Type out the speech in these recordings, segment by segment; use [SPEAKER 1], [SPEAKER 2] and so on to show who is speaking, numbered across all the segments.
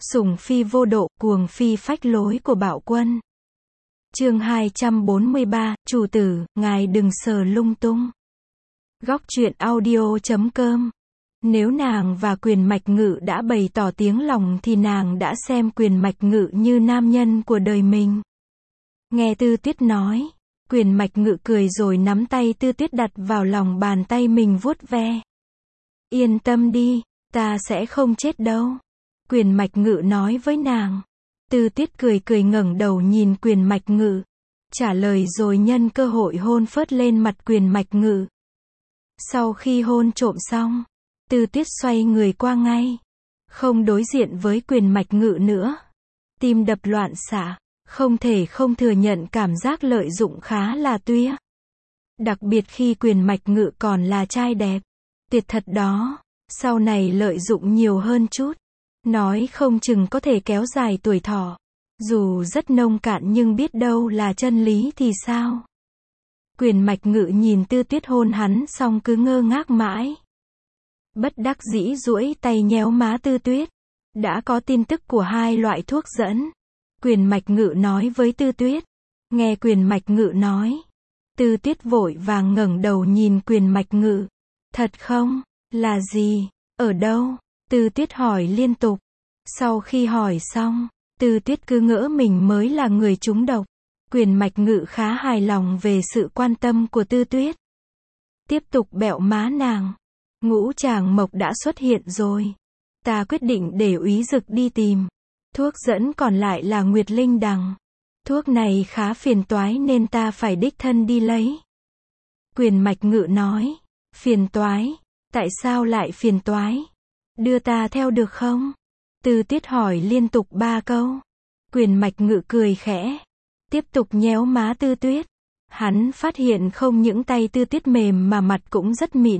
[SPEAKER 1] Sủng phi vô độ, cuồng phi phách lối của Bạo Quân. Chương 243, chủ tử, ngài đừng sờ lung tung. Góc truyện audio.com. Nếu nàng và Quyền Mạch Ngự đã bày tỏ tiếng lòng thì nàng đã xem Quyền Mạch Ngự như nam nhân của đời mình. Nghe Tư Tuyết nói, Quyền Mạch Ngự cười rồi nắm tay Tư Tuyết đặt vào lòng bàn tay mình vuốt ve. Yên tâm đi, ta sẽ không chết đâu. Quyền Mạch Ngự nói với nàng. Tư Tuyết cười cười ngẩng đầu nhìn Quyền Mạch Ngự, trả lời rồi nhân cơ hội hôn phớt lên mặt Quyền Mạch Ngự. Sau khi hôn trộm xong, Tư Tuyết xoay người qua ngay, không đối diện với Quyền Mạch Ngự nữa. Tim đập loạn xạ, không thể không thừa nhận cảm giác lợi dụng khá là tuya. Đặc biệt khi Quyền Mạch Ngự còn là trai đẹp, tuyệt thật đó, sau này lợi dụng nhiều hơn chút. Nói không chừng có thể kéo dài tuổi thọ. Dù rất nông cạn nhưng biết đâu là chân lý thì sao? Quyền Mạch Ngự nhìn Tư Tuyết hôn hắn xong cứ ngơ ngác mãi. Bất đắc dĩ duỗi tay nhéo má Tư Tuyết. Đã có tin tức của hai loại thuốc dẫn. Quyền Mạch Ngự nói với Tư Tuyết. Nghe Quyền Mạch Ngự nói, Tư Tuyết vội vàng ngẩng đầu nhìn Quyền Mạch Ngự. Thật không? Là gì? Ở đâu? Tư Tuyết hỏi liên tục. Sau khi hỏi xong, Tư Tuyết cứ ngỡ mình mới là người trúng độc. Quyền Mạch Ngự khá hài lòng về sự quan tâm của Tư Tuyết. Tiếp tục bẹo má nàng. Ngũ tràng mộc đã xuất hiện rồi. Ta quyết định để Úy Dực đi tìm. Thuốc dẫn còn lại là Nguyệt Linh Đằng. Thuốc này khá phiền toái nên ta phải đích thân đi lấy. Quyền Mạch Ngự nói. Phiền toái? Tại sao lại phiền toái? Đưa ta theo được không? Tư Tuyết hỏi liên tục 3 câu. Quyền Mạch Ngự cười khẽ, tiếp tục nhéo má Tư Tuyết. Hắn phát hiện không những tay Tư Tuyết mềm mà mặt cũng rất mịn.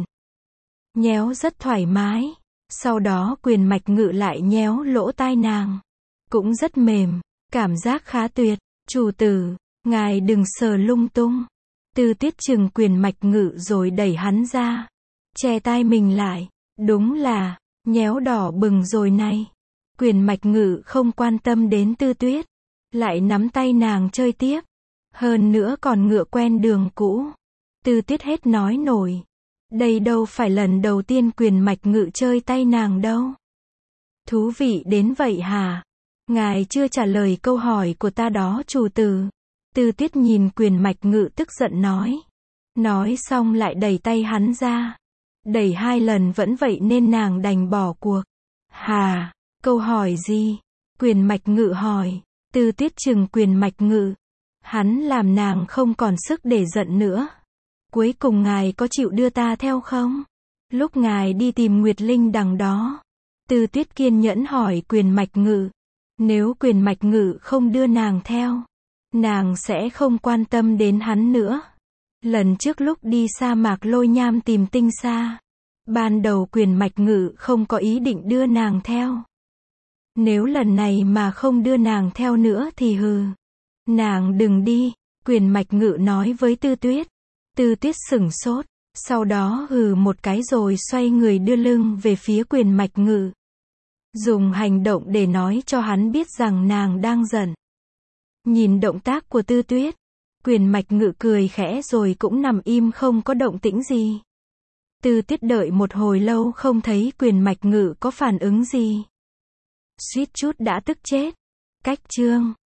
[SPEAKER 1] Nhéo rất thoải mái. Sau đó Quyền Mạch Ngự lại nhéo lỗ tai nàng. Cũng rất mềm, cảm giác khá tuyệt. Chủ tử, ngài đừng sờ lung tung. Tư Tuyết chừng Quyền Mạch Ngự rồi đẩy hắn ra. Che tai mình lại. Đúng là nhéo đỏ bừng rồi này. Quyền Mạch Ngự không quan tâm đến Tư Tuyết, lại nắm tay nàng chơi tiếp. Hơn nữa còn ngựa quen đường cũ. Tư Tuyết hết nói nổi. Đây đâu phải lần đầu tiên Quyền Mạch Ngự chơi tay nàng đâu. Thú vị đến vậy hả? Ngài chưa trả lời câu hỏi của ta đó chủ tử. Tư Tuyết nhìn Quyền Mạch Ngự tức giận nói. Nói xong lại đẩy tay hắn ra. Đẩy 2 lần vẫn vậy nên nàng đành bỏ cuộc. Hà, câu hỏi gì? Quyền Mạch Ngự hỏi. Tư Tuyết chừng Quyền Mạch Ngự. Hắn làm nàng không còn sức để giận nữa. Cuối cùng ngài có chịu đưa ta theo không? Lúc ngài đi tìm Nguyệt Linh Đằng đó. Tư Tuyết kiên nhẫn hỏi Quyền Mạch Ngự. Nếu Quyền Mạch Ngự không đưa nàng theo, nàng sẽ không quan tâm đến hắn nữa. Lần trước lúc đi sa mạc Lôi Nham tìm Tinh Sa, ban đầu Quyền Mạch Ngự không có ý định đưa nàng theo. Nếu lần này mà không đưa nàng theo nữa thì nàng đừng đi, Quyền Mạch Ngự nói với Tư Tuyết. Tư Tuyết sửng sốt, sau đó một cái rồi xoay người đưa lưng về phía Quyền Mạch Ngự. Dùng hành động để nói cho hắn biết rằng nàng đang giận. Nhìn động tác của Tư Tuyết, Quyền Mạch Ngự cười khẽ rồi cũng nằm im không có động tĩnh gì. Tư Tuyết đợi một hồi lâu không thấy Quyền Mạch Ngự có phản ứng gì. Suýt chút đã tức chết. Cách chương